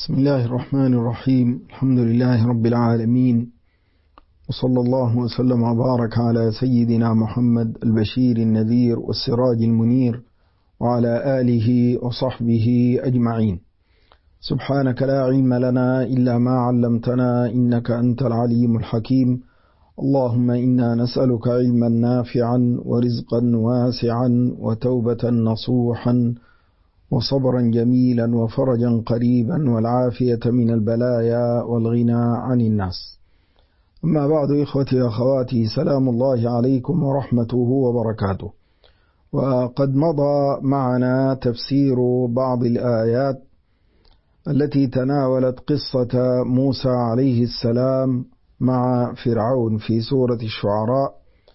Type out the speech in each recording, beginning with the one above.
بسم الله الرحمن الرحيم. الحمد لله رب العالمين، وصلى الله وسلم وبارك على سيدنا محمد البشير النذير والسراج المنير وعلى آله وصحبه أجمعين. سبحانك لا علم لنا إلا ما علمتنا إنك أنت العليم الحكيم. اللهم إنا نسألك علما نافعا ورزقا واسعا وتوبة نصوحا وصبرا جميلا وفرجا قريبا والعافية من البلايا والغنى عن الناس. أما بعد، إخوتي وأخواتي، سلام الله عليكم ورحمته وبركاته. وقد مضى معنا تفسير بعض الآيات التي تناولت قصة موسى عليه السلام مع فرعون في سورة الشعراء.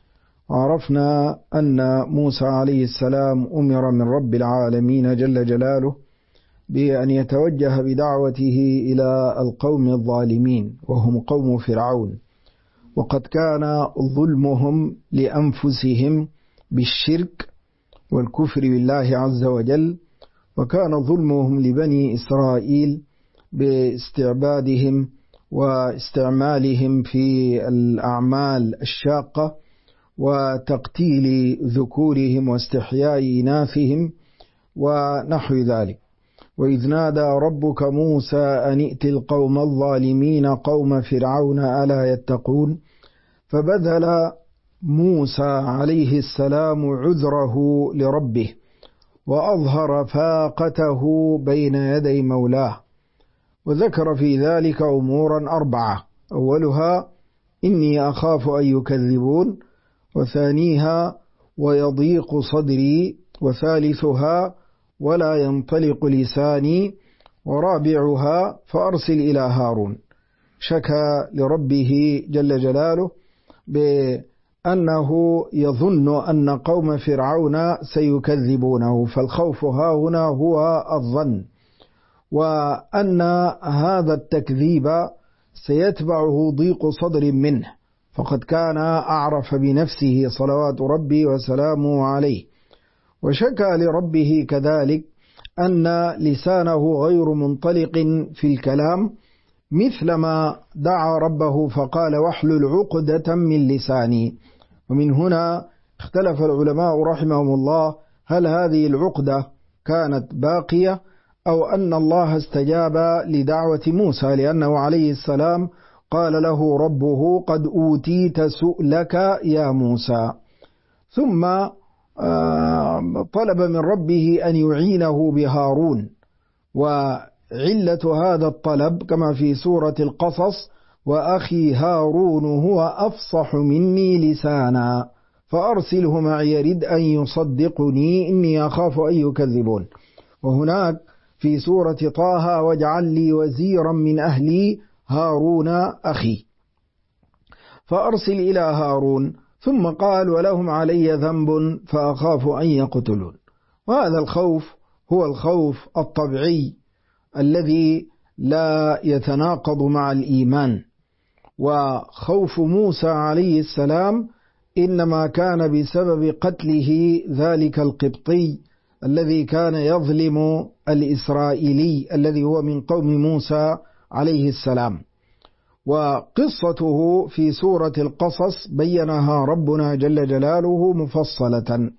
عرفنا أن موسى عليه السلام أمر من رب العالمين جل جلاله بأن يتوجه بدعوته إلى القوم الظالمين وهم قوم فرعون، وقد كان ظلمهم لأنفسهم بالشرك والكفر بالله عز وجل، وكان ظلمهم لبني إسرائيل باستعبادهم واستعمالهم في الأعمال الشاقة وتقتيل ذكورهم واستحياء إناثهم ونحو ذلك. وإذ نادى ربك موسى أن ائت القوم الظالمين قوم فرعون ألا يتقون، فبذل موسى عليه السلام عذره لربه وأظهر فاقته بين يدي مولاه، وذكر في ذلك أمورا أربعة: أولها إني أخاف أن يكذبون، وثانيها ويضيق صدري، وثالثها ولا ينطلق لساني، ورابعها فأرسل إلى هارون. شكى لربه جل جلاله بأنه يظن أن قوم فرعون سيكذبونه، فالخوف ها هنا هو الظن، وأن هذا التكذيب سيتبعه ضيق صدر منه، فقد كان أعرف بنفسه صلوات ربي وسلامه عليه. وشكى لربه كذلك أن لسانه غير منطلق في الكلام، مثلما دعا ربه فقال واحلل عقدة من لساني. ومن هنا اختلف العلماء رحمهم الله، هل هذه العقدة كانت باقية أو أن الله استجاب لدعوة موسى، لأنه عليه السلام قال له ربه قد أوتيت سؤلك يا موسى، ثم طلب من ربه أن يعينه بهارون. وعلة هذا الطلب كما في سورة القصص: وأخي هارون هو أفصح مني لسانا فأرسله معي يرد أن يصدقني إني أخاف أن يكذبون. وهناك في سورة طه: واجعل لي وزيرا من أهلي هارون أخي، فأرسل إلى هارون. ثم قال ولهم علي ذنب فأخاف أن يقتلون. وهذا الخوف هو الخوف الطبيعي الذي لا يتناقض مع الإيمان. وخوف موسى عليه السلام إنما كان بسبب قتله ذلك القبطي الذي كان يظلم الإسرائيلي الذي هو من قوم موسى عليه السلام. وقصته في سورة القصص بينها ربنا جل جلاله مفصلة.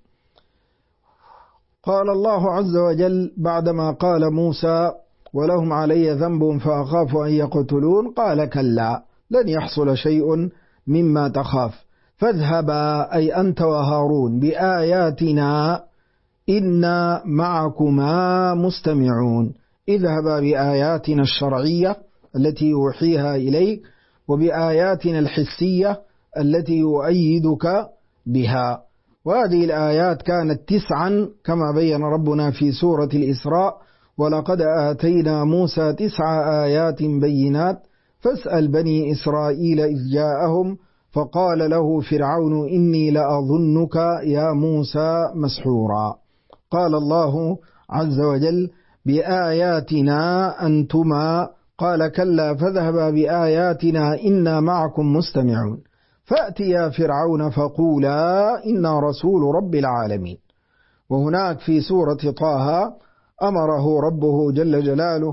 قال الله عز وجل بعدما قال موسى ولهم علي ذنب فأخاف أن يقتلون، قال كلا لن يحصل شيء مما تخاف، فاذهبا أي أنت وهارون بآياتنا إنا معكما مستمعون. اذهبا بآياتنا الشرعية التي يوحيها إليك، وبآياتنا الحسية التي يؤيدك بها. وهذه الآيات كانت 9 كما بين ربنا في سورة الإسراء: ولقد آتينا موسى 9 آيات بينات فاسأل بني إسرائيل إذ جاءهم فقال له فرعون إني لأظنك يا موسى مسحورا. قال الله عز وجل بآياتنا أنتما، قال كلا فاذهبا بآياتنا إنا معكم مستمعون. فأتيا فرعون فقولا إنا رسول رب العالمين. وهناك في سورة طه أمره ربه جل جلاله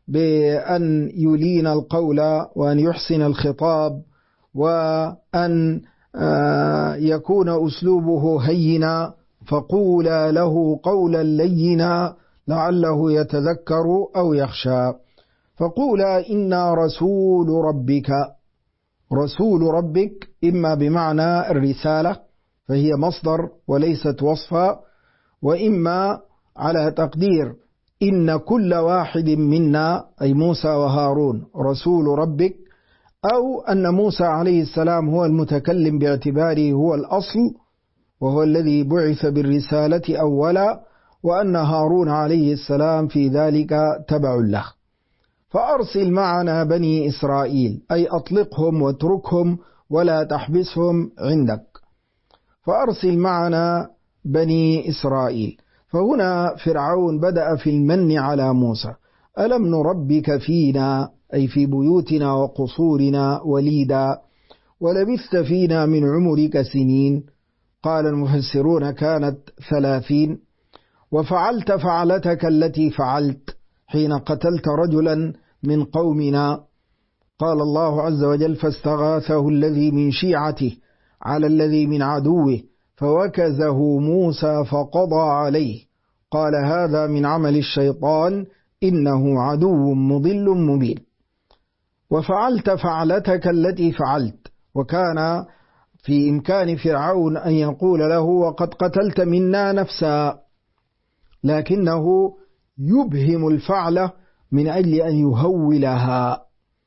بأن يلين القول وأن يحسن الخطاب وأن يكون أسلوبه هينا، فقولا له قولا لينا لعله يتذكر أو يخشى. فقولا إنا رسول ربك. رسول ربك إما بمعنى الرسالة فهي مصدر وليست وصفا، وإما على تقدير إن كل واحد منا أي موسى وهارون رسول ربك، أو أن موسى عليه السلام هو المتكلم باعتباره هو الأصل وهو الذي بعث بالرسالة أولا، وأن هارون عليه السلام في ذلك تبع له. فأرسل معنا بني إسرائيل أي أطلقهم واتركهم ولا تحبسهم عندك. فأرسل معنا بني إسرائيل. فهنا فرعون بدأ في المن على موسى: ألم نربك فينا أي في بيوتنا وقصورنا وليدا ولبثت فينا من عمرك سنين؟ قال المفسرون كانت 30. وفعلت فعلتك التي فعلت حين قتلت رجلا من قومنا. قال الله عز وجل: فاستغاثه الذي من شيعته على الذي من عدوه فوكزه موسى فقضى عليه قال هذا من عمل الشيطان إنه عدو مضل مبين. وفعلت فعلتك التي فعلت، وكان في إمكان فرعون أن يقول له: وقد قتلت منا نفسا، لكنه يبهم الفعل من أجل أن يهولها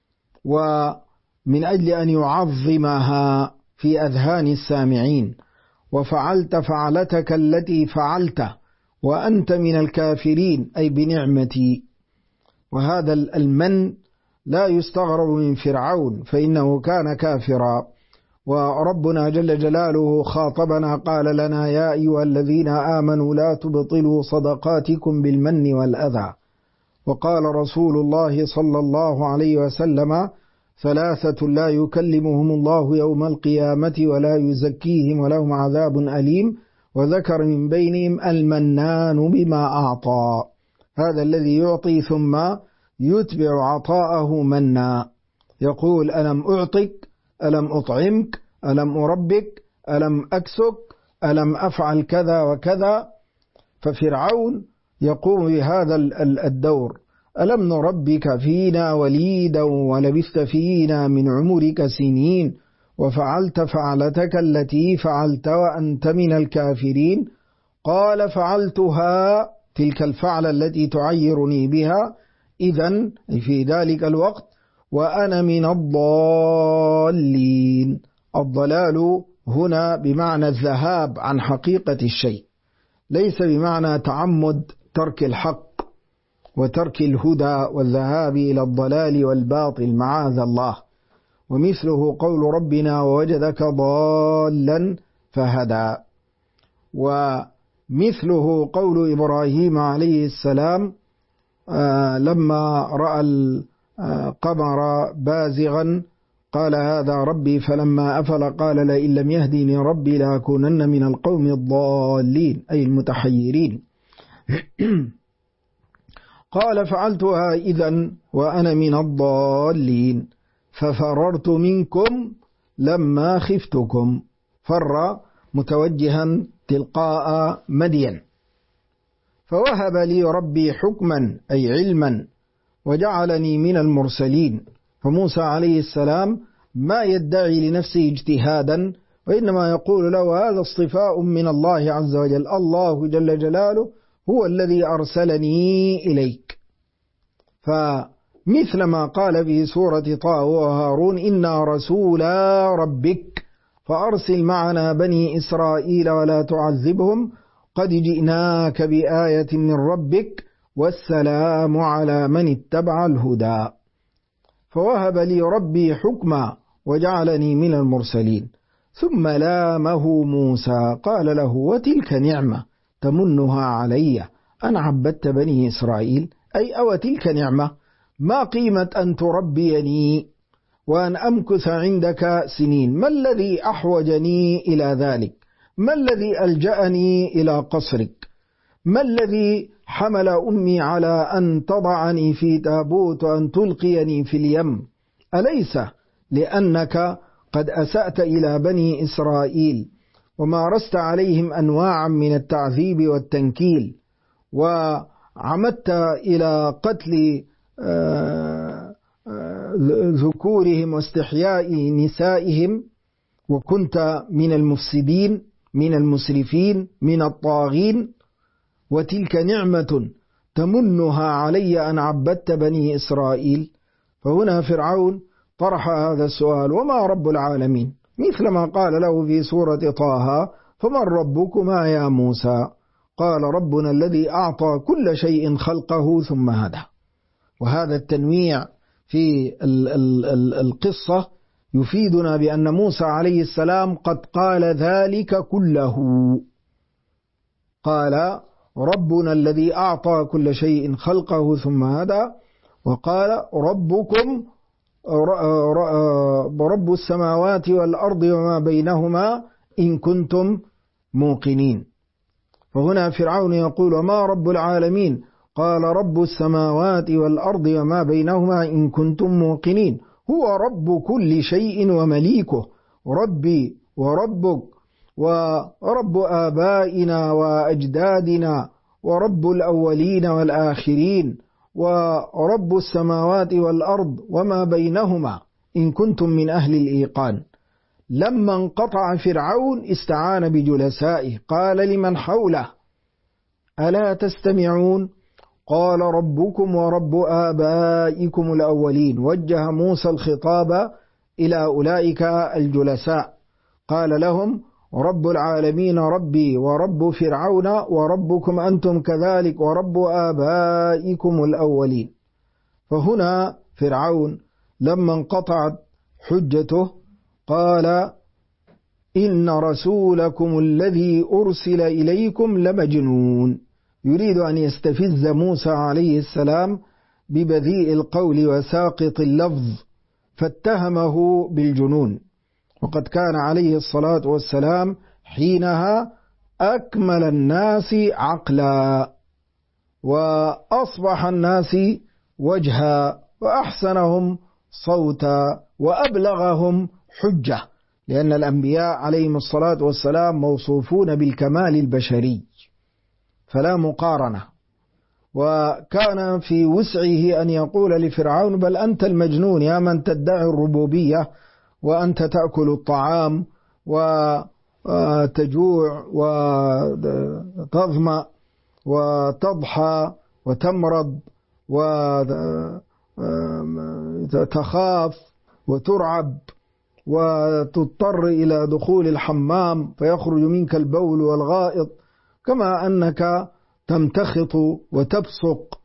ومن أجل أن يعظمها في أذهان السامعين. وفعلت فعلتك التي فعلت وأنت من الكافرين أي بنعمتي. وهذا المن لا يستغرب من فرعون فإنه كان كافرا. وربنا جل جلاله خاطبنا قال لنا: يا أيها الذين آمنوا لا تبطلوا صدقاتكم بالمن والأذى. وقال رسول الله صلى الله عليه وسلم: 3 لا يكلمهم الله يوم القيامة ولا يزكيهم ولهم عذاب أليم. وذكر من بينهم المنان بما أعطى، هذا الذي يعطي ثم يتبع عطاءه منا، يقول: ألم أعطك، ألم أطعمك، ألم أربك، ألم أكسك، ألم أفعل كذا وكذا. ففرعون يقوم بهذا الدور: ألم نربك فينا وليدا ولبثت فينا من عمرك سنين وفعلت فعلتك التي فعلت وأنت من الكافرين؟ قال: فعلتها، تلك الفعل التي تعيرني بها، إذن في ذلك الوقت وأنا من الضالين. الضلال هنا بمعنى الذهاب عن حقيقة الشيء، ليس بمعنى تعمد ترك الحق وترك الهدى والذهاب إلى الضلال والباطل معاذ الله. ومثله قول ربنا: ووجدك ضالا فهدى. ومثله قول إبراهيم عليه السلام لما رأى القمر بازغا قال: هذا ربي، فلما أفل قال: لئن لم يهدني ربي لأكونن من القوم الضالين أي المتحيرين. قال: فعلتها إذن وأنا من الضالين ففررت منكم لما خفتكم. فر متوجها تلقاء مدين. فوهب لي ربي حكما أي علما وجعلني من المرسلين. فموسى عليه السلام ما يدعي لنفسه اجتهادا، وإنما يقول له: هذا اصطفاء من الله عز وجل، الله جل جلاله هو الذي أرسلني إليك. فمثل ما قال في سورة طه وهارون: إنا رسولا ربك فأرسل معنا بني إسرائيل ولا تعذبهم قد جئناك بآية من ربك والسلام على من اتبع الهدى. فوهب لي ربي حكما وجعلني من المرسلين. ثم لامه موسى قال له: وتلك نعمة تمنها علي أن عبدت بني إسرائيل، أي أو تلك نعمة، ما قيمة أن تربيني وأن أمكث عندك سنين؟ ما الذي أحوجني إلى ذلك؟ ما الذي ألجأني إلى قصرك؟ ما الذي حمل أمي على أن تضعني في تابوت وأن تلقيني في اليم؟ أليس لأنك قد أسأت إلى بني إسرائيل ومارست عليهم أنواعا من التعذيب والتنكيل، وعمدت إلى قتل ذكورهم واستحياء نسائهم، وكنت من المفسدين من المسرفين من الطاغين، وتلك نعمة تمنها علي أن عبدت بني إسرائيل. فهنا فرعون طرح هذا السؤال: وما رب العالمين؟ مثلما قال له في سورة طه: فمن ربكما يا موسى؟ قال: ربنا الذي أعطى كل شيء خلقه ثم هدى. وهذا التنويع في القصة يفيدنا بأن موسى عليه السلام قد قال ذلك كله. قال: ربنا الذي أعطى كل شيء خلقه ثم هدى، وقال: ربكم رب السماوات والأرض وما بينهما إن كنتم موقنين. فهنا فرعون يقول: وما رب العالمين؟ قال: رب السماوات والأرض وما بينهما إن كنتم موقنين. هو رب كل شيء ومليكه، ربي وربك ورب آبائنا وأجدادنا ورب الأولين والآخرين ورب السماوات والأرض وما بينهما إن كنتم من أهل الإيقان. لما انقطع فرعون استعان بجلسائه، قال لمن حوله: ألا تستمعون؟ قال: ربكم ورب آبائكم الأولين. وجه موسى الخطاب إلى أولئك الجلساء، قال لهم: رب العالمين ربي ورب فرعون وربكم أنتم كذلك ورب آبائكم الأولين. فهنا فرعون لما انقطعت حجته قال: إن رسولكم الذي أرسل إليكم لمجنون. يريد أن يستفز موسى عليه السلام ببذيء القول وساقط اللفظ، فاتهمه بالجنون، وقد كان عليه الصلاة والسلام حينها أكمل الناس عقلا، وأصبح الناس وجها، وأحسنهم صوتا، وأبلغهم حجة، لأن الأنبياء عليهم الصلاة والسلام موصوفون بالكمال البشري فلا مقارنة. وكان في وسعه أن يقول لفرعون: بل أنت المجنون يا من تدعي الربوبية، وأنت تأكل الطعام وتجوع وتظمأ وتضحى وتمرض وتخاف وترعب وتضطر إلى دخول الحمام فيخرج منك البول والغائط، كما أنك تمتخط وتبصق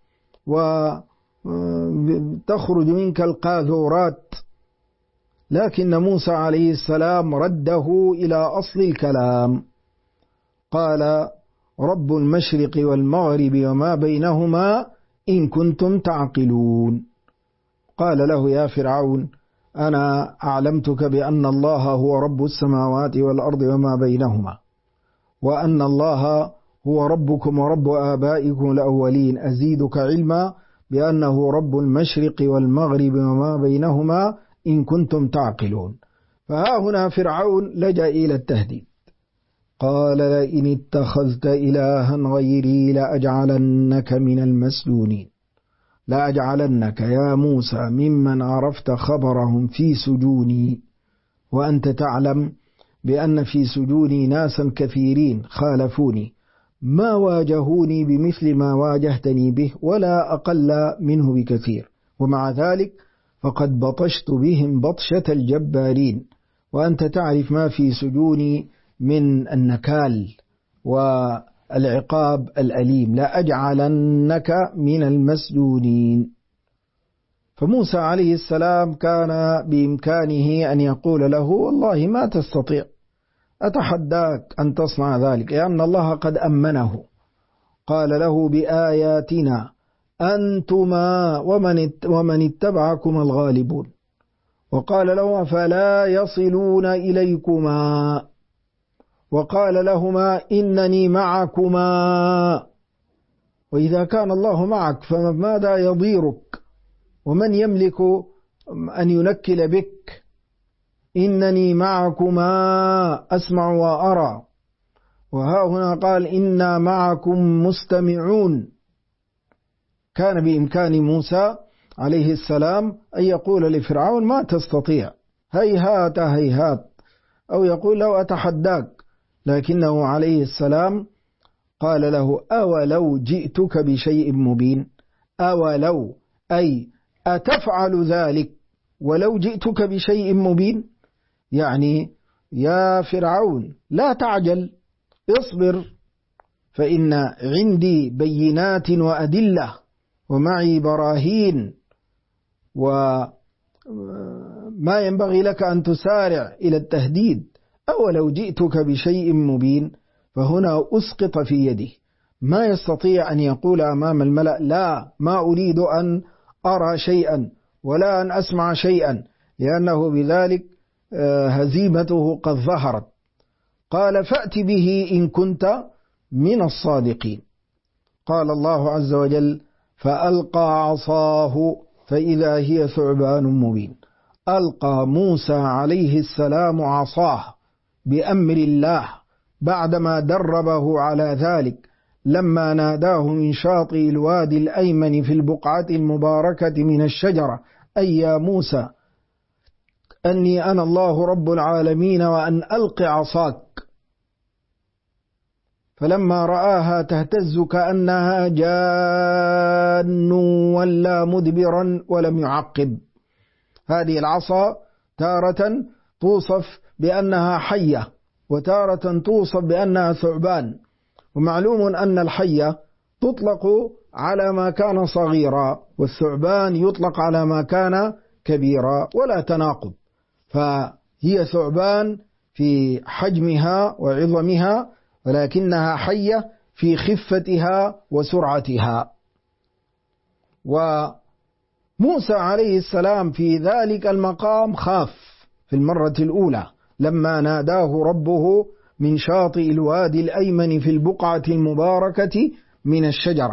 وتخرج منك القاذورات. لكن موسى عليه السلام رده إلى أصل الكلام، قال: رب المشرق والمغرب وما بينهما إن كنتم تعقلون. قال له: يا فرعون، أنا أعلمتك بأن الله هو رب السماوات والأرض وما بينهما، وأن الله هو ربكم ورب آبائكم الأولين. أزيدك علما بأنه رب المشرق والمغرب وما بينهما إن كنتم تعقلون. فها هنا فرعون لجأ إلى التهديد، قال: لئن اتخذت إلها غيري لأجعلنك من المسجونين. لأجعلنك يا موسى ممن عرفت خبرهم في سجوني، وأنت تعلم بأن في سجوني ناسا كثيرين خالفوني، ما واجهوني بمثل ما واجهتني به ولا أقل منه بكثير، ومع ذلك فقد بطشت بهم بطشة الجبارين، وأنت تعرف ما في سجوني من النكال والعقاب الأليم. لا أجعلنك من المسجونين. فموسى عليه السلام كان بإمكانه أن يقول له: والله ما تستطيع، أتحداك أن تصنع ذلك، لأن الله قد أمنه. قال له: بآياتنا أنتما ومن اتبعكم الغالبون. وقال له: فلا يصلون إليكما. وقال لهما: إنني معكما وإذا كان الله معك فماذا يضيرك؟ ومن يملك أن ينكل بك؟ إنني معكما أسمع وأرى. وها هنا قال إنا معكم مستمعون. كان بإمكان موسى عليه السلام أن يقول لفرعون ما تستطيع، هيهات هيهات، أو يقول له أتحداك، لكنه عليه السلام قال له أولو جئتك بشيء مبين. أولو أي أتفعل ذلك ولو جئتك بشيء مبين، يعني يا فرعون لا تعجل، اصبر، فإن عندي بينات وأدلة ومعي براهين، وما ينبغي لك أن تسارع إلى التهديد. أولو جئتك بشيء مبين، فهنا أسقط في يده، ما يستطيع أن يقول أمام الملأ لا، ما أريد أن أرى شيئا ولا أن أسمع شيئا، لأنه بذلك هزيمته قد ظهرت. قال فأت به إن كنت من الصادقين. قال الله عز وجل فألقى عصاه فإذا هي ثعبان مبين. ألقى موسى عليه السلام عصاه بأمر الله بعدما دربه على ذلك، لما ناداه من شاطئ الوادي الأيمن في البقعة المباركة من الشجرة أي يا موسى أني أنا الله رب العالمين وأن ألق عصاك. فلما رآها تهتز كأنها جان ولا مدبرا ولم يعقب. هذه العصا تارة توصف بأنها حية، وتارة توصف بأنها ثعبان، ومعلوم أن الحية تطلق على ما كان صغيرا، والثعبان يطلق على ما كان كبيرا، ولا تناقض. فهي ثعبان في حجمها وعظمها، ولكنها حية في خفتها وسرعتها. وموسى عليه السلام في ذلك المقام خاف في المرة الأولى لما ناداه ربه من شاطئ الوادي الأيمن في البقعة المباركة من الشجرة،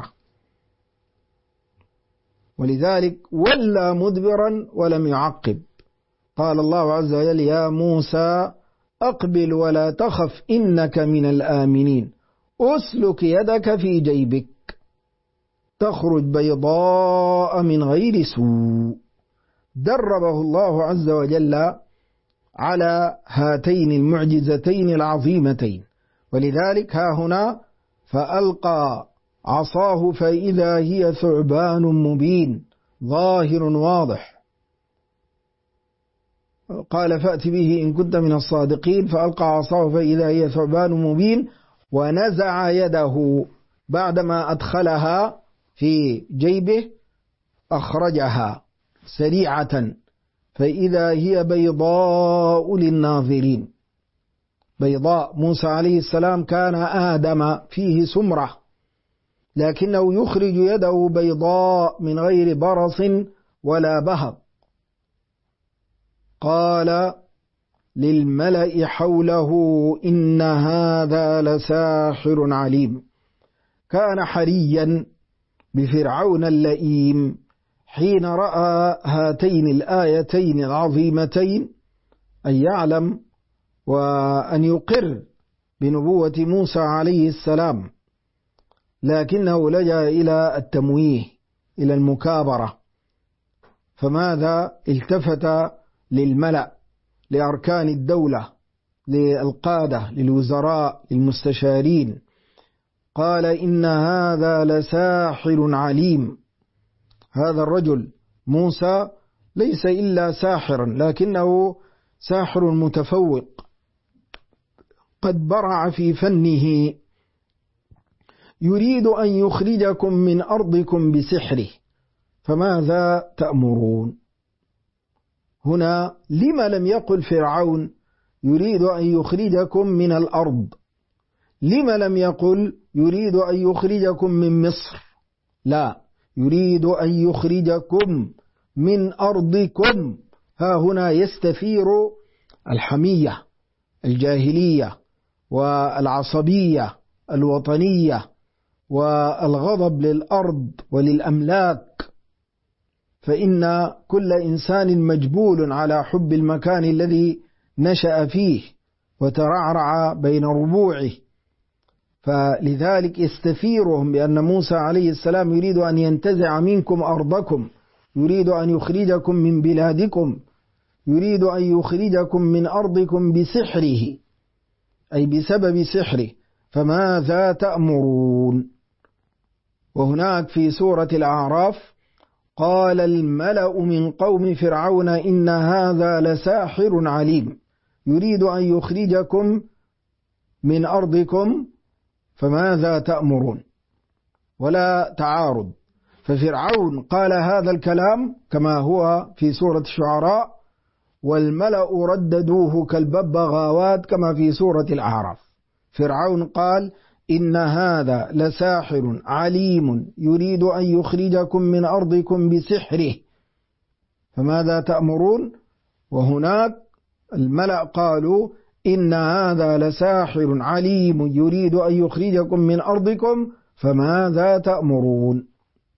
ولذلك ولى مدبرا ولم يعقب. قال الله عز وجل يا موسى أقبل ولا تخف إنك من الآمنين، أسلك يدك في جيبك تخرج بيضاء من غير سوء. دربه الله عز وجل على هاتين المعجزتين العظيمتين، ولذلك ها هنا فألقى عصاه فإذا هي ثعبان مبين ظاهر واضح. قال فأت به إن كنت من الصادقين، فألقى عصاه فإذا هي ثعبان مبين، ونزع يده بعدما أدخلها في جيبه أخرجها سريعة فإذا هي بيضاء للناظرين. بيضاء، موسى عليه السلام كان آدم فيه سمرة، لكنه يخرج يده بيضاء من غير برص ولا بهض. قال للملأ حوله إن هذا لساحر عليم. كان حريا بفرعون اللئيم حين رأى هاتين الآيتين العظيمتين أن يعلم وأن يقر بنبوة موسى عليه السلام، لكنه لجأ إلى التمويه، إلى المكابرة. فماذا؟ التفت للملأ، لأركان الدولة، للقادة، للوزراء، للمستشارين، قال إن هذا لساحر عليم. هذا الرجل موسى ليس إلا ساحرا، لكنه ساحر متفوق قد برع في فنه، يريد أن يخرجكم من أرضكم بسحره، فماذا تأمرون؟ هنا لما لم يقل فرعون يريد أن يخرجكم من الأرض؟ لما لم يقل يريد أن يخرجكم من مصر؟ لا، يريد أن يخرجكم من أرضكم. ها هنا يستثير الحمية الجاهلية والعصبية الوطنية والغضب للأرض وللأملاك، فإن كل إنسان مجبول على حب المكان الذي نشأ فيه وترعرع بين ربوعه. فلذلك استثيرهم بأن موسى عليه السلام يريد أن ينتزع منكم أرضكم، يريد أن يخرجكم من بلادكم، يريد أن يخرجكم من أرضكم بسحره، أي بسبب سحره، فماذا تأمرون؟ وهناك في سورة الأعراف قال الملأ من قوم فرعون إن هذا لساحر عليم يريد أن يخرجكم من أرضكم فماذا تأمرون؟ ولا تعارض. ففرعون قال هذا الكلام كما هو في سورة الشعراء، والملأ رددوه كالببغاوات كما في سورة الأعراف. فرعون قال إن هذا لساحر عليم يريد أن يخرجكم من أرضكم بسحره فماذا تأمرون؟ وهناك الملأ قالوا إن هذا لساحر عليم يريد أن يخرجكم من أرضكم فماذا تأمرون؟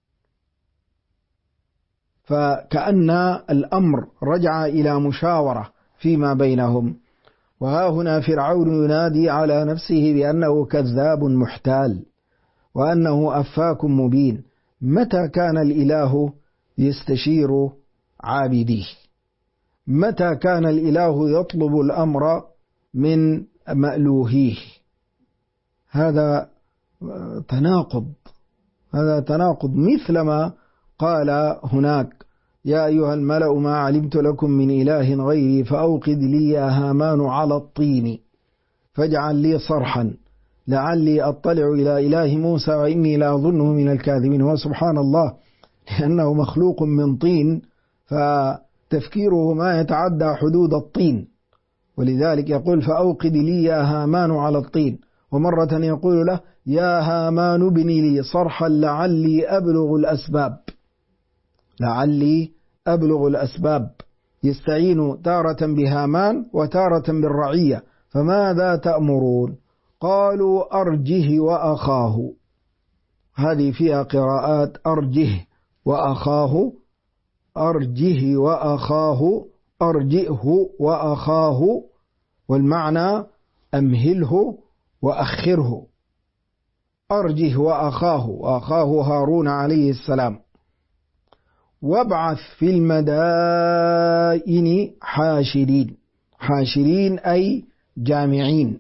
فكأن الأمر رجع إلى مشاورة فيما بينهم. وها هنا فرعون ينادي على نفسه بأنه كذاب محتال وأنه أفاك مبين. متى كان الإله يستشير عابديه؟ متى كان الإله يطلب الأمر من مألوهيه؟ هذا تناقض، هذا تناقض. مثلما قال هناك يا أيها الملأ ما علمت لكم من إله غيري فأوقد لي يا هامان على الطين فاجعل لي صرحا لعلي أطلع إلى إله موسى وإني لأظنه من الكاذبين. وسبحان الله، لأنه مخلوق من طين فتفكيره ما يتعدى حدود الطين، ولذلك يقول فأوقد لي يا هامان على الطين. ومرة يقول له يا هامان ابني لي صرحا لعلي أبلغ الأسباب، لعلي أبلغ الأسباب. يستعين تارة بهامان وتارة بالرعية. فماذا تأمرون؟ قالوا أرجه وأخاه. هذه فيها قراءات أرجه وأخاه، أرجه وأخاه، أرجئه وأخاه، والمعنى أمهله وأخره. أرجه وأخاه، وأخاه هارون عليه السلام. وابعث في المدائن حاشرين، حاشرين أي جامعين،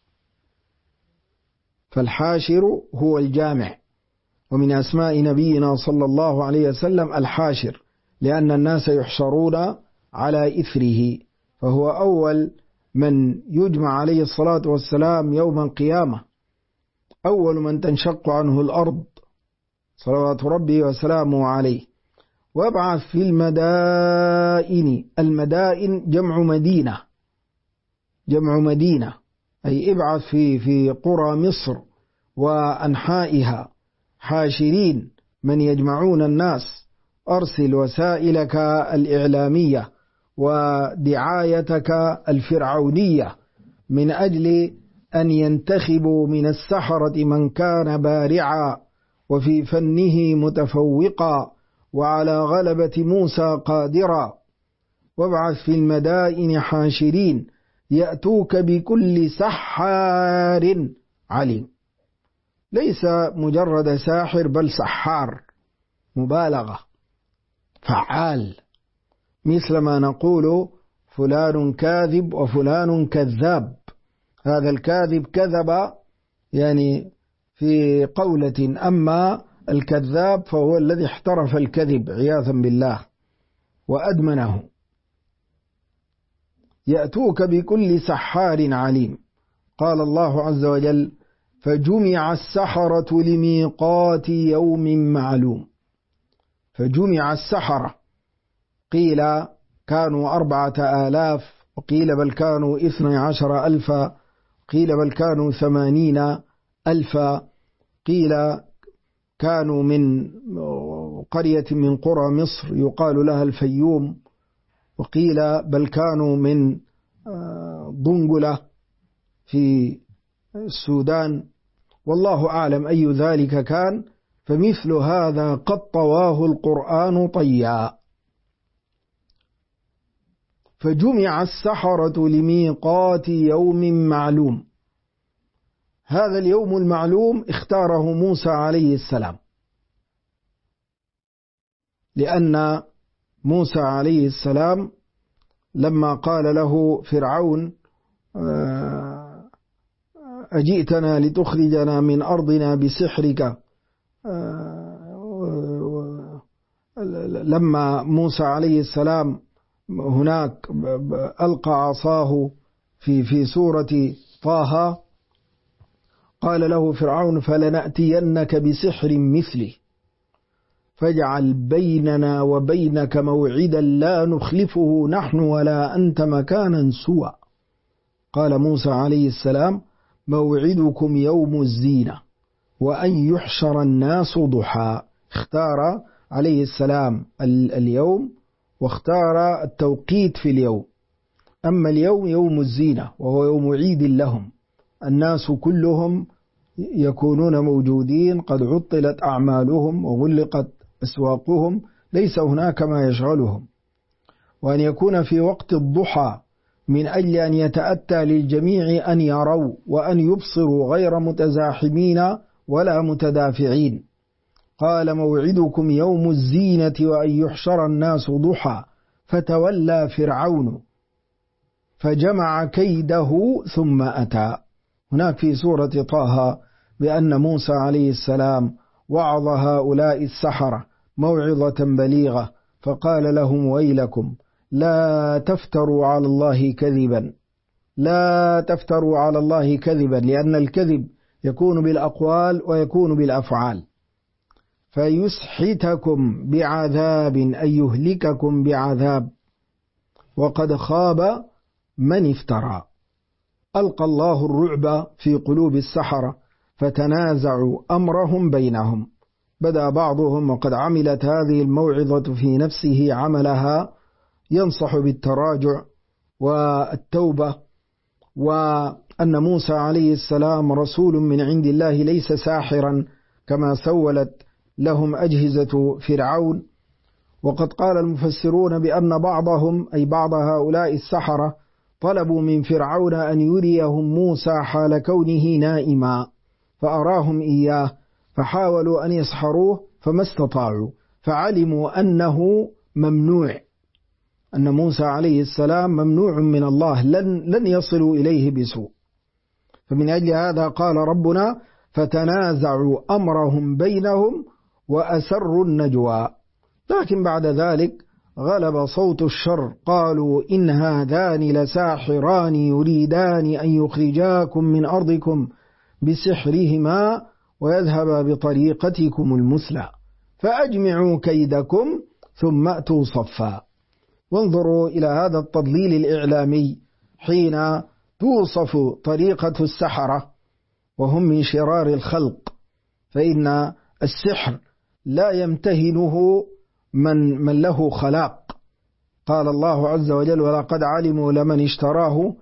فالحاشر هو الجامع. ومن أسماء نبينا صلى الله عليه وسلم الحاشر، لأن الناس يحشرون على إثره، فهو أول من يجمع عليه الصلاة والسلام يوم القيامة، أول من تنشق عنه الأرض صلوات ربي وسلامه عليه. وابعث في المدائن، المدائن جمع مدينة، جمع مدينة، أي ابعث في قرى مصر وأنحائها حاشرين من يجمعون الناس. أرسل وسائلك الإعلامية ودعايتك الفرعونية من أجل أن ينتخبوا من السحرة من كان بارعا وفي فنه متفوقا وعلى غلبة موسى قادرا. وابعث في المدائن حاشرين يأتوك بكل سحار عليم. ليس مجرد ساحر بل سحار، مبالغة، فعال، مثل ما نقول فلان كاذب وفلان كذاب. هذا الكاذب كذب يعني في قولة، أما الكذاب فهو الذي احترف الكذب عياذا بالله وأدمنه. يأتوك بكل سحار عليم. قال الله عز وجل فجمع السحرة لميقات يوم معلوم. فجمع السحرة، قيل كانوا 4000، وقيل بل كانوا 12,000، قيل بل كانوا 80,000، قيل كانوا من قرية من قرى مصر يقال لها الفيوم، وقيل بل كانوا من ضنجلة في السودان، والله أعلم أي ذلك كان، فمثل هذا قد طواه القرآن طيا. فجمع السحرة لميقات يوم معلوم. هذا اليوم المعلوم اختاره موسى عليه السلام، لأن موسى عليه السلام لما قال له فرعون أجئتنا لتخرجنا من أرضنا بسحرك، لما موسى عليه السلام هناك ألقى عصاه في سورة طه، قال له فرعون فلنأتينك بسحر مثله فاجعل بيننا وبينك موعدا لا نخلفه نحن ولا أنت مكانا سوى. قال موسى عليه السلام موعدكم يوم الزينة وأن يحشر الناس ضحى. اختار عليه السلام اليوم واختار التوقيت في اليوم. أما اليوم يوم الزينة وهو يوم عيد لهم، الناس كلهم يكونون موجودين، قد عطلت أعمالهم وغلقت أسواقهم، ليس هناك ما يشغلهم. وأن يكون في وقت الضحى من أجل أن يتأتى للجميع أن يروا وأن يبصروا غير متزاحمين ولا متدافعين. قال موعدكم يوم الزينة وأن يحشر الناس ضحى فتولى فرعون فجمع كيده ثم أتى. هناك في سورة طه بأن موسى عليه السلام وعظ هؤلاء السحرة موعظة بليغة، فقال لهم ويلكم لا تفتروا على الله كذبا، لا تفتروا على الله كذبا، لأن الكذب يكون بالأقوال ويكون بالأفعال، فيسحتكم بعذاب أي يهلككم بعذاب وقد خاب من افترى. ألقى الله الرعب في قلوب السحرة فتنازعوا أمرهم بينهم. بدأ بعضهم وقد عملت هذه الموعظة في نفسه عملها، ينصح بالتراجع والتوبة، وأن موسى عليه السلام رسول من عند الله ليس ساحرا كما سولت لهم أجهزة فرعون. وقد قال المفسرون بأن بعضهم أي بعض هؤلاء السحرة طلبوا من فرعون أن يريهم موسى حال كونه نائما، فأراهم إياه فحاولوا أن يسحروه فما استطاعوا، فعلموا أنه ممنوع، أن موسى عليه السلام ممنوع من الله، لن يصلوا إليه بسوء. فمن أجل هذا قال ربنا فتنازعوا أمرهم بينهم وأسروا النجوى. لكن بعد ذلك غلب صوت الشر، قالوا إن هذان لساحران يريدان أن يخرجاكم من أرضكم بسحرهما ويذهبا بطريقتكم المثلى فأجمعوا كيدكم ثم أتوا صفا. وانظروا إلى هذا التضليل الإعلامي حين توصف طريقة السحرة وهم من شرار الخلق، فإن السحر لا يمتهنه من له خلاق. قال الله عز وجل ولقد علموا لمن اشتراه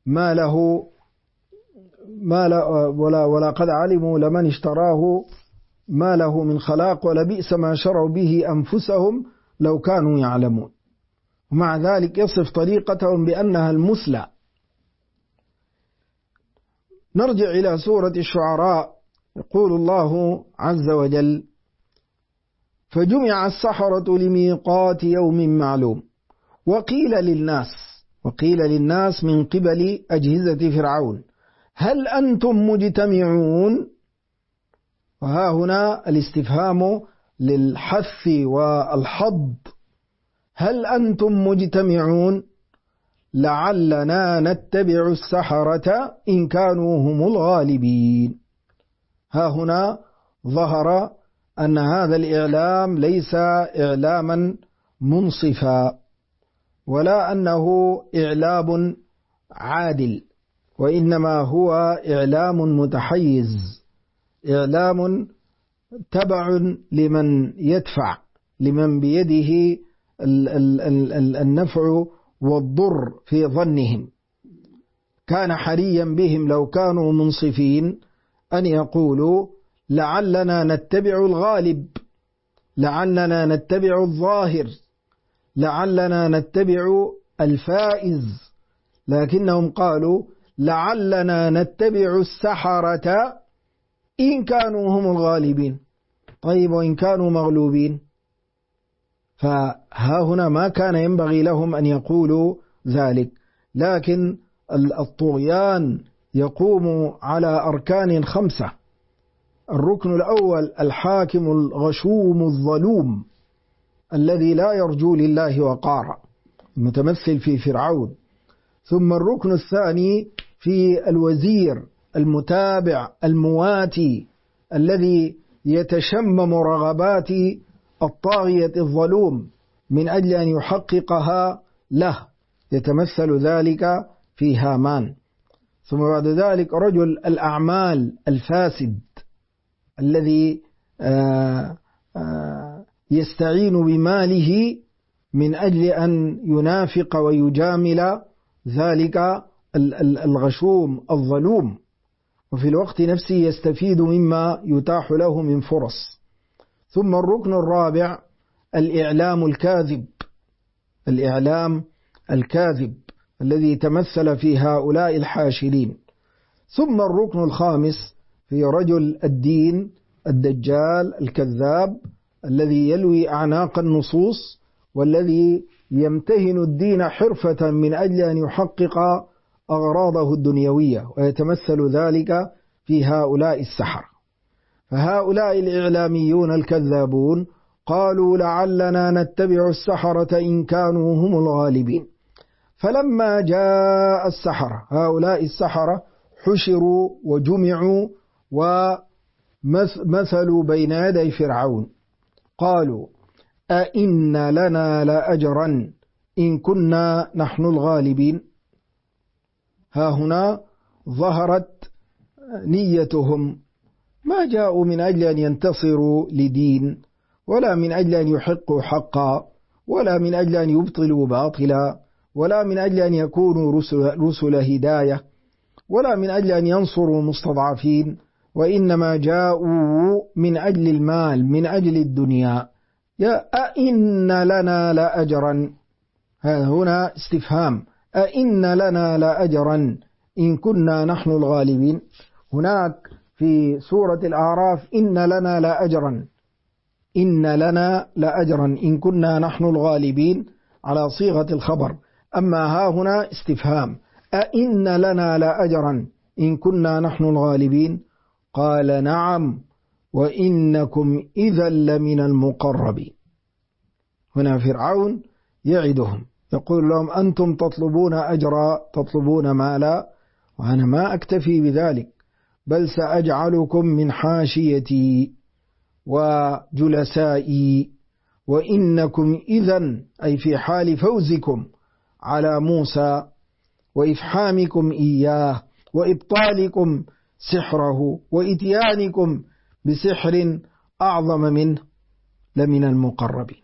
ولقد علموا لمن اشتراه ما له من خلاق ولبئس ما شروا به أنفسهم لو كانوا يعلمون. ومع ذلك يصف طريقتهم بأنها المثلى. نرجع إلى سورة الشعراء، يقول الله عز وجل فجمع السحرة لميقات يوم معلوم وقيل للناس من قبل أجهزة فرعون هل أنتم مجتمعون؟ وها هنا الاستفهام للحث والحض، هل أنتم مجتمعون لعلنا نتبع السحرة إن كانوا هم الغالبين. ها هنا ظهر أن هذا الإعلام ليس إعلاما منصفا ولا أنه إعلام عادل، وإنما هو إعلام متحيز، إعلام تبع لمن يدفع، لمن بيده النفع والضر في ظنهم. كان حريا بهم لو كانوا منصفين أن يقولوا لعلنا نتبع الغالب، لعلنا نتبع الظاهر، لعلنا نتبع الفائز، لكنهم قالوا لعلنا نتبع السحرة إن كانوا هم الغالبين. طيب وإن كانوا مغلوبين؟ فها هنا ما كان ينبغي لهم أن يقولوا ذلك، لكن الطغيان يقوم على أركان 5. الركن الأول الحاكم الغشوم الظلوم الذي لا يرجو لله وقارا، المتمثل في فرعون. ثم الركن الثاني في الوزير المتابع المواتي الذي يتشمم رغبات الطاغية الظلوم من أجل أن يحققها له، يتمثل ذلك في هامان. ثم بعد ذلك رجل الأعمال الفاسد الذي يستعين بماله من أجل أن ينافق ويجامل ذلك الغشوم الظلوم، وفي الوقت نفسه يستفيد مما يتاح له من فرص. ثم الركن الرابع الإعلام الكاذب، الإعلام الكاذب الذي تمثل في هؤلاء الحاشرين. ثم الركن الخامس في رجل الدين الدجال الكذاب الذي يلوي أعناق النصوص والذي يمتهن الدين حرفة من أجل أن يحقق أغراضه الدنيوية، ويتمثل ذلك في هؤلاء السحرة. فهؤلاء الإعلاميون الكذابون قالوا لعلنا نتبع السحرة إن كانوا هم الغالبين. فلما جاء السحرة، هؤلاء السحرة حشروا وجمعوا ومثلوا بين يدي فرعون، قالوا أئن لنا لأجرا إن كنا نحن الغالبين. ها هنا ظهرت نيتهم، ما جاءوا من أجل أن ينتصروا لدين، ولا من أجل أن يحقوا حقا، ولا من أجل أن يبطلوا باطلا، ولا من أجل أن يكونوا رسل هداية، ولا من أجل أن ينصروا المستضعفين، وإنما جاءوا من أجل المال، من أجل الدنيا. يا أئن لنا لأجرا، هنا استفهام، أئن لنا لأجرا إن كنا نحن الغالبين. هناك في سورة الأعراف إن لنا لأجرا، إن لنا لأجرا إن كنا نحن الغالبين على صيغة الخبر. أما ها هنا استفهام، أئن لنا لأجرا إن كنا نحن الغالبين؟ قال نعم وإنكم إذا لمن المقربين. هنا فرعون يعدهم، يقول لهم أنتم تطلبون أجرا، تطلبون مالا، وأنا ما أكتفي بذلك، بل سأجعلكم من حاشيتي وجلسائي، وإنكم إذن أي في حال فوزكم على موسى وإفحامكم إياه وإبطالكم سحره وإتيانكم بسحر أعظم منه لمن المقربين.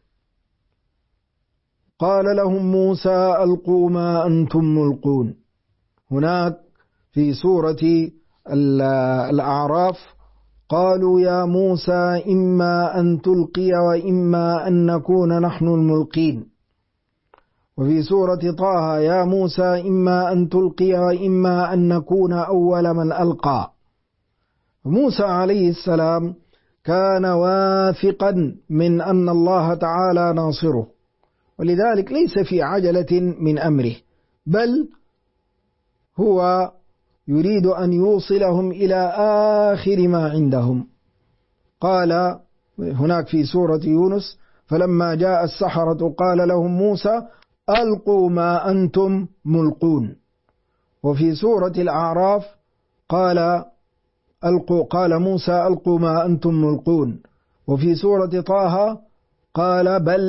قال لهم موسى ألقوا ما أنتم ملقون. هناك في سورة الأعراف قالوا يا موسى إما أن تلقي وإما أن نكون نحن الملقين. وفي سورة طه يا موسى إما أن تلقي وإما أن نكون أول من ألقى. موسى عليه السلام كان واثقا من أن الله تعالى ناصره، ولذلك ليس في عجلة من أمره، بل هو يريد أن يوصلهم إلى آخر ما عندهم. قال هناك في سورة يونس فلما جاء السحرة قال لهم موسى ألقوا ما أنتم ملقون. وفي سورة الأعراف قال موسى ألقوا ما أنتم ملقون. وفي سورة طه قال بل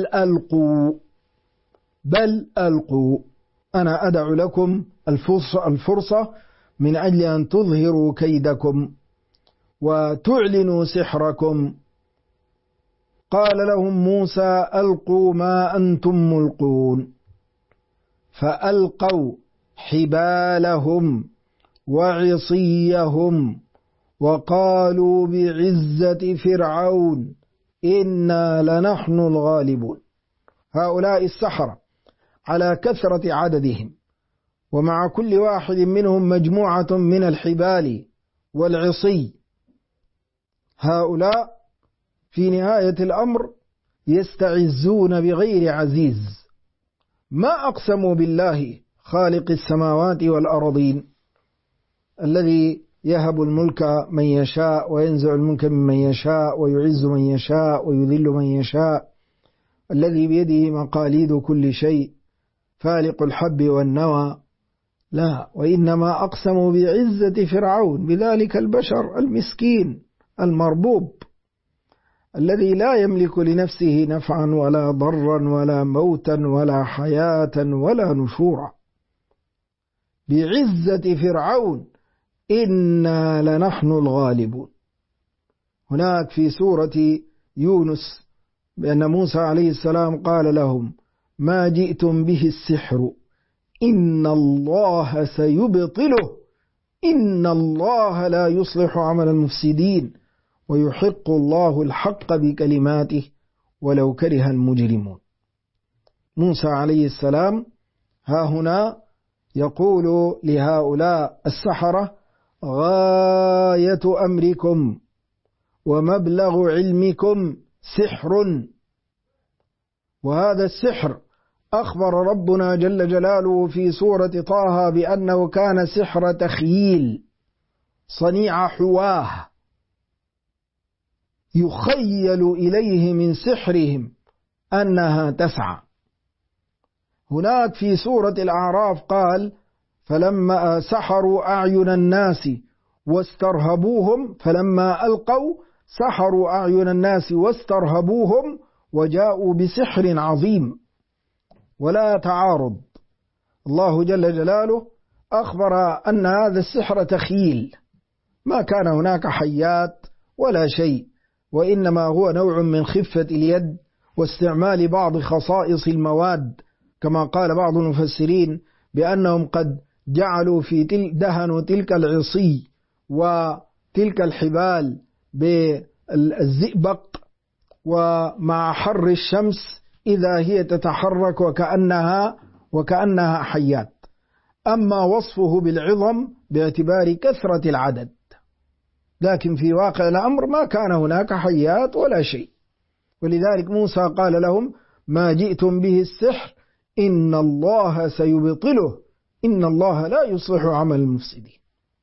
ألقوا أنا أدع لكم الفرصة من أجل أن تظهروا كيدكم وتعلنوا سحركم. قال لهم موسى ألقوا ما أنتم ملقون، فألقوا حبالهم وعصيهم وقالوا بعزة فرعون إنا لنحن الغالبون. هؤلاء السحرة على كثرة عددهم، ومع كل واحد منهم مجموعة من الحبال والعصي، هؤلاء في نهاية الأمر يستعزون بغير عزيز. ما أقسموا بالله خالق السماوات والأرضين الذي يهب الملك من يشاء وينزع الملك ممن يشاء ويعز من يشاء ويذل من يشاء، الذي بيده مقاليد كل شيء، فالق الحب والنوى. لا، وإنما أقسموا بعزة فرعون، بذلك البشر المسكين المربوب الذي لا يملك لنفسه نفعا ولا ضرا ولا موتا ولا حياة ولا نشورا. بعزة فرعون إنا لنحن الغالبون. هناك في سورة يونس بأن موسى عليه السلام قال لهم: ما جئتم به السحر إن الله سيبطله إن الله لا يصلح عمل المفسدين ويحق الله الحق بكلماته ولو كره المجرمون. موسى عليه السلام ها هنا يقول لهؤلاء السحرة: غاية أمركم ومبلغ علمكم سحر. وهذا السحر أخبر ربنا جل جلاله في سورة طه بأنه كان سحر تخييل، صنيع حواه، يخيل إليه من سحرهم أنها تسعى. هناك في سورة الأعراف قال: فلما سحروا أعين الناس واسترهبوهم، فلما ألقوا سحروا أعين الناس واسترهبوهم وجاءوا بسحر عظيم. ولا تعارض، الله جل جلاله أخبر أن هذا السحر تخيل، ما كان هناك حيات ولا شيء، وإنما هو نوع من خفة اليد واستعمال بعض خصائص المواد، كما قال بعض المفسرين بأنهم قد جعلوا في دهنوا تلك العصي وتلك الحبال بالزئبق، ومع حر الشمس إذا هي تتحرك وكأنها حيات. أما وصفه بالعظم باعتبار كثرة العدد، لكن في واقع الأمر ما كان هناك حيات ولا شيء. ولذلك موسى قال لهم: ما جئتم به السحر إن الله سيبطله إن الله لا يصلح عمل المفسدين.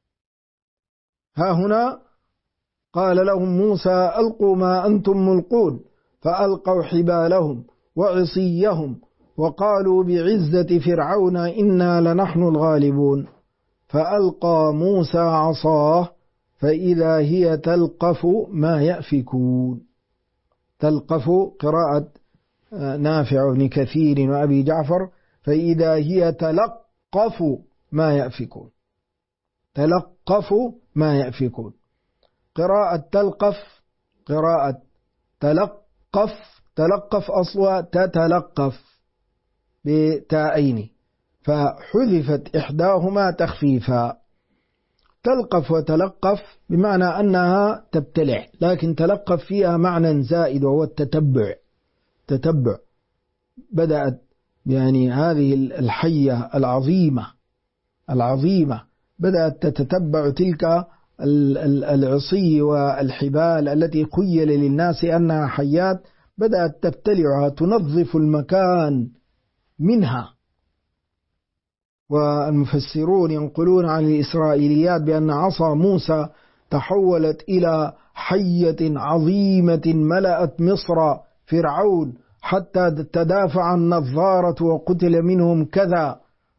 ها هنا قال لهم موسى: ألقوا ما أنتم ملقون، فألقوا حبالهم وعصيهم وقالوا بعزة فرعون إنا لنحن الغالبون. فألقى موسى عصاه فإذا هي تلقف ما يأفكون. تلقف قراءة نافع بن كثير وأبي جعفر: فإذا هي تلقف ما يأفكون. تلقف ما يأفكون. قراءة تلقف قراءة تلقف. تلقف أصلها تتلقف بتاءين، فحذفت إحداهما تخفيفا. تلقف وتلقف بمعنى أنها تبتلع، لكن تلقف فيها معنى زائد وهو التتبع. تتبع، بدأت يعني هذه الحية العظيمة بدأت تتتبع تلك العصي والحبال التي خيل للناس أنها حيات، بدأت تبتلعها، تنظف المكان منها. والمفسرون ينقلون عن الإسرائيليات بأن عصا موسى تحولت إلى حية عظيمة ملأت مصر فرعون حتى تدافع النظارة وقتل منهم كذا،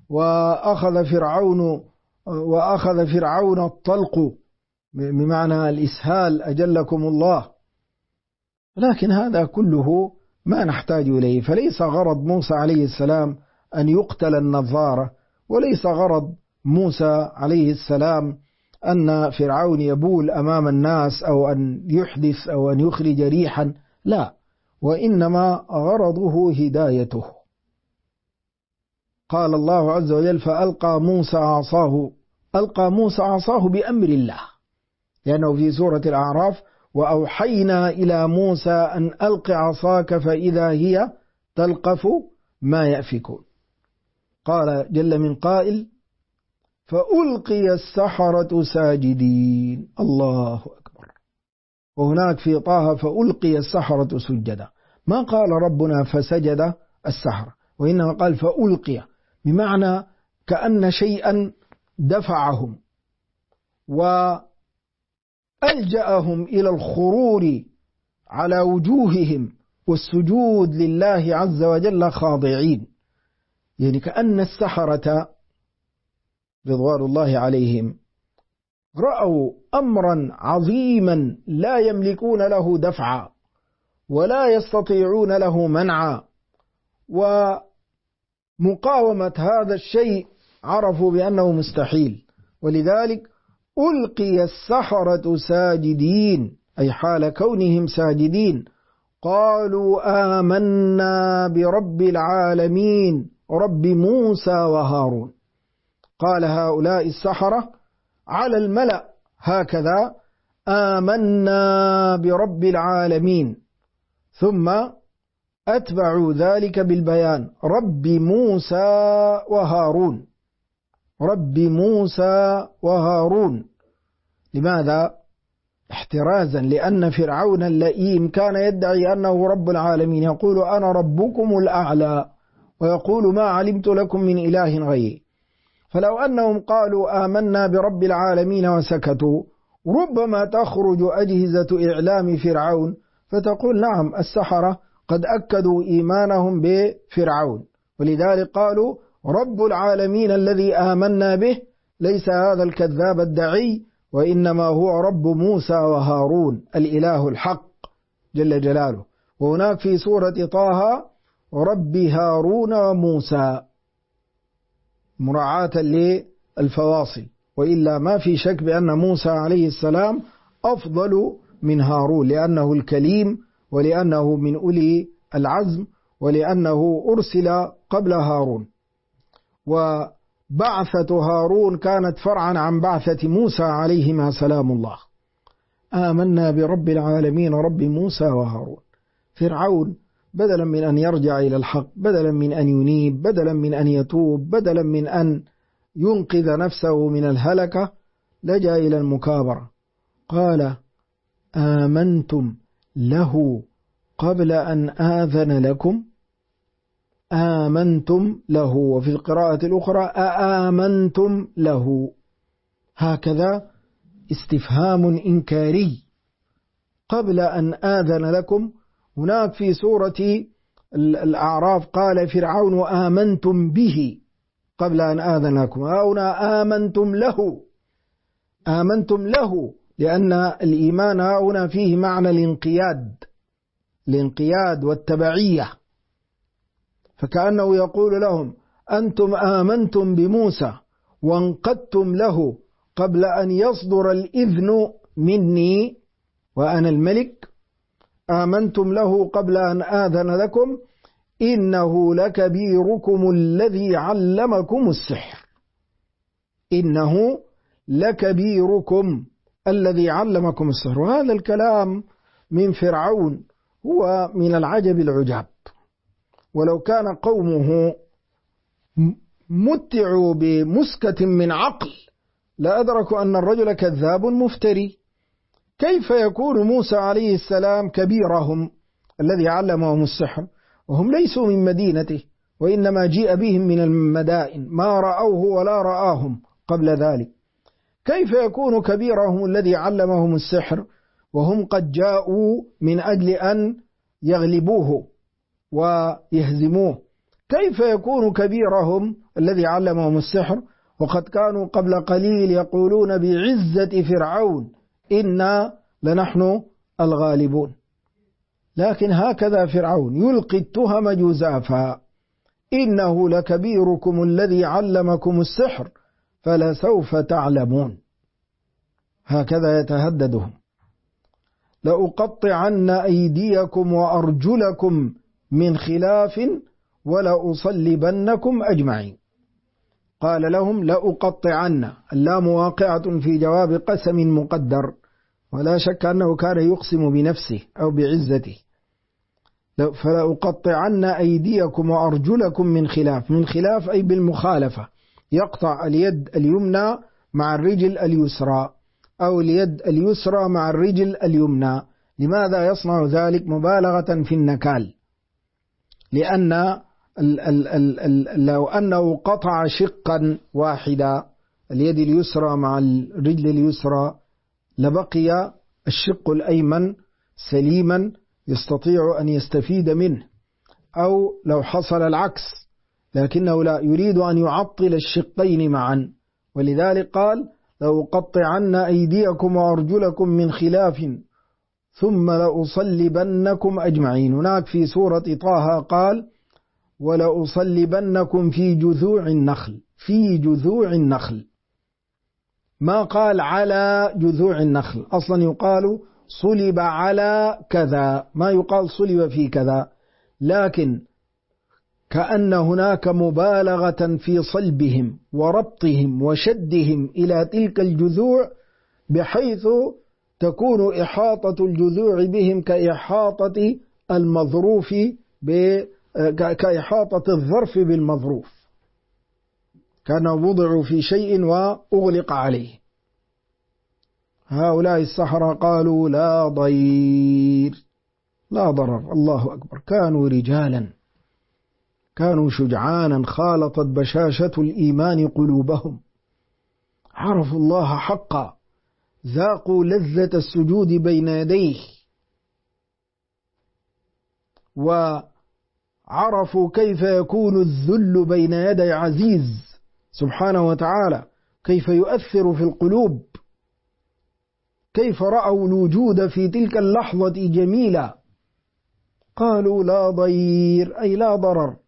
وأخذ فرعون الطلق بمعنى الإسهال أجلكم الله. لكن هذا كله ما نحتاج إليه، فليس غرض موسى عليه السلام أن يقتل النظارة، وليس غرض موسى عليه السلام أن فرعون يبول أمام الناس أو أن يحدث أو أن يخرج ريحا، لا، وإنما غرضه هدايته. قال الله عز وجل: فألقى موسى عصاه. ألقى موسى عصاه بأمر الله، لأنه في سورة الأعراف وأوحينا إلى موسى أن ألق عصاك فإذا هي تلقف ما يأفكون. قال جل من قائل فألقي السحرة ساجدين. الله أكبر. وهناك في طه فألقي السحرة سجدا، ما قال ربنا فسجد السحرة، وإنما قال فألقي، بمعنى كأن شيئا دفعهم وألجأهم إلى الخرور على وجوههم والسجود لله عز وجل خاضعين. يعني كأن السحرة رضوان الله عليهم رأوا أمرا عظيما لا يملكون له دفعا ولا يستطيعون له منعا، ومقاومة هذا الشيء عرفوا بأنه مستحيل، ولذلك ألقي السحرة ساجدين، أي حال كونهم ساجدين قالوا آمنا برب العالمين رب موسى وهارون. قال هؤلاء السحرة على الملأ هكذا آمنا برب العالمين، ثم أتبعوا ذلك بالبيان رب موسى وهارون، رب موسى وهارون. لماذا؟ احترازا، لأن فرعون اللئيم كان يدعي أنه رب العالمين، يقول أنا ربكم الأعلى، ويقول ما علمت لكم من إله غيري. فلو أنهم قالوا آمنا برب العالمين وسكتوا، ربما تخرج أجهزة إعلام فرعون فتقول نعم السحرة قد أكدوا إيمانهم بفرعون، ولذلك قالوا رب العالمين الذي آمنا به ليس هذا الكذاب الدعي، وإنما هو رب موسى وهارون الإله الحق جل جلاله. وهناك في سورة طه رب هارون وموسى، مراعاة للفواصل، وإلا ما في شك بأن موسى عليه السلام أفضل من هارون، لأنه الكليم، ولأنه من أولي العزم، ولأنه أرسل قبل هارون. وبعثة هارون كانت فرعا عن بعثة موسى عليهما سلام الله. آمنا برب العالمين رب موسى وهارون. فرعون بدلا من أن يرجع إلى الحق، بدلا من أن ينيب، بدلا من أن يتوب، بدلا من أن ينقذ نفسه من الهلكة، لجأ إلى المكابرة. قال آمنتم له قبل أن آذن لكم، آمنتم له، وفي القراءة الأخرى آمنتم له، هكذا استفهام إنكاري. قبل أن آذن لكم. هناك في سورة الأعراف قال فرعون آمنتم به قبل أن آذن لكم، هنا آمنتم له، آمنتم له، لأن الإيمان هنا فيه معنى الانقياد والتبعية، فكأنه يقول لهم أنتم آمنتم بموسى وانقدتم له قبل أن يصدر الإذن مني وأنا الملك، آمنتم له قبل أن آذن لكم، إنه لكبيركم الذي علمكم السحر، إنه لكبيركم الذي علمكم السحر. وهذا الكلام من فرعون هو من العجب العجاب، ولو كان قومه متعوا بمسكة من عقل لأدركوا أن الرجل كذاب مفتري. كيف يكون موسى عليه السلام كبيرهم الذي علمهم السحر وهم ليسوا من مدينته، وإنما جيء بهم من المدائن ما رأوه ولا رآهم قبل ذلك؟ كيف يكون كبيرهم الذي علمهم السحر وهم قد جاءوا من أجل أن يغلبوه ويهزموه؟ كيف يكون كبيرهم الذي علمهم السحر وقد كانوا قبل قليل يقولون بعزة فرعون إنا لنحن الغالبون؟ لكن هكذا فرعون يلقي التهم جزافا، إنه لكبيركم الذي علمكم السحر فلسوف تعلمون، هكذا يتهددهم. لأقطعن أيديكم وأرجلكم من خلاف ولأصلبنكم أجمعين. قال لهم لأقطعن، اللام واقعة في جواب قسم مقدر، ولا شك أنه كان يقسم بنفسه أو بعزته. فلأقطعن أيديكم وأرجلكم من خلاف، من خلاف أي بالمخالفة، يقطع اليد اليمنى مع الرجل اليسرى، أو اليد اليسرى مع الرجل اليمنى. لماذا يصنع ذلك؟ مبالغة في النكال، لأن لو أنه قطع شقا واحدا، اليد اليسرى مع الرجل اليسرى، لبقي الشق الأيمن سليما يستطيع أن يستفيد منه. أو لو حصل العكس، لكنه لا يريد أن يعطل الشقين معا، ولذلك قال لو قطعن أيديكم وأرجلكم من خلاف ثم لأصلبنكم أجمعين. هناك في سورة طه قال ولأصلبنكم في جذوع النخل، في جذوع النخل، ما قال على جذوع النخل. أصلا يقال صلب على كذا، ما يقال صلب في كذا، لكن كأن هناك مبالغة في صلبهم وربطهم وشدهم إلى تلك الجذوع، بحيث تكون إحاطة الجذوع بهم كإحاطة المظروف كإحاطة الظرف بالمظروف، كانوا وضعوا في شيء وأغلق عليه. هؤلاء السحرة قالوا لا ضير، لا ضرر. الله أكبر، كانوا رجالا، كانوا شجعانا، خالطت بشاشة الإيمان قلوبهم، عرفوا الله حقا، ذاقوا لذة السجود بين يديه، وعرفوا كيف يكون الذل بين يدي عزيز سبحانه وتعالى، كيف يؤثر في القلوب، كيف رأوا الوجود في تلك اللحظة جميلة. قالوا لا ضير أي لا ضرر،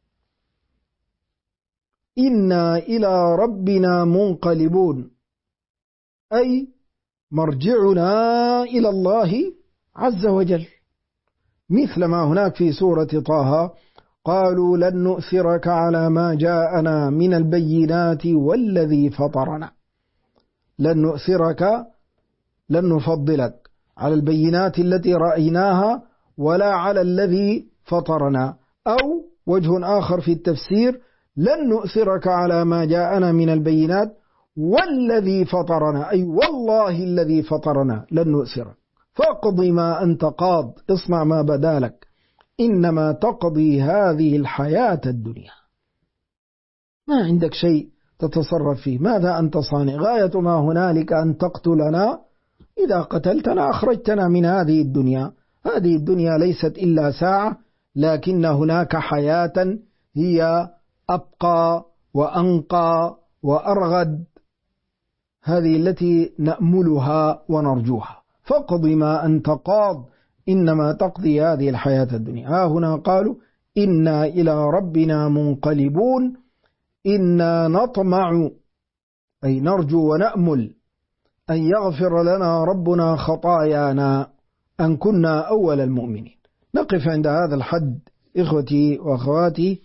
إنا إلى ربنا منقلبون، أي مرجعنا إلى الله عز وجل. مثل ما هناك في سورة طه قالوا لن نؤثرك على ما جاءنا من البينات والذي فطرنا. لن نؤثرك، لن نفضلك على البينات التي رأيناها ولا على الذي فطرنا. أو وجه آخر في التفسير لن نؤثرك على ما جاءنا من البينات والذي فطرنا، أي والله الذي فطرنا لن نؤثرك، فاقض ما أنت قاض، اصنع ما بدالك، إنما تقضي هذه الحياة الدنيا. ما عندك شيء تتصرف فيه، ماذا أنت صانع؟ غاية ما هنالك أن تقتلنا، إذا قتلتنا أخرجتنا من هذه الدنيا. هذه الدنيا ليست إلا ساعة، لكن هناك حياة هي أبقى وأنقى وأرغد، هذه التي نأملها ونرجوها. فاقض ما أنت قاض إنما تقضي هذه الحياة الدنيا. ها هنا قالوا إنا إلى ربنا منقلبون، إنا نطمع أي نرجو ونأمل أن يغفر لنا ربنا خطايانا أن كنا أول المؤمنين. نقف عند هذا الحد إخوتي وأخواتي.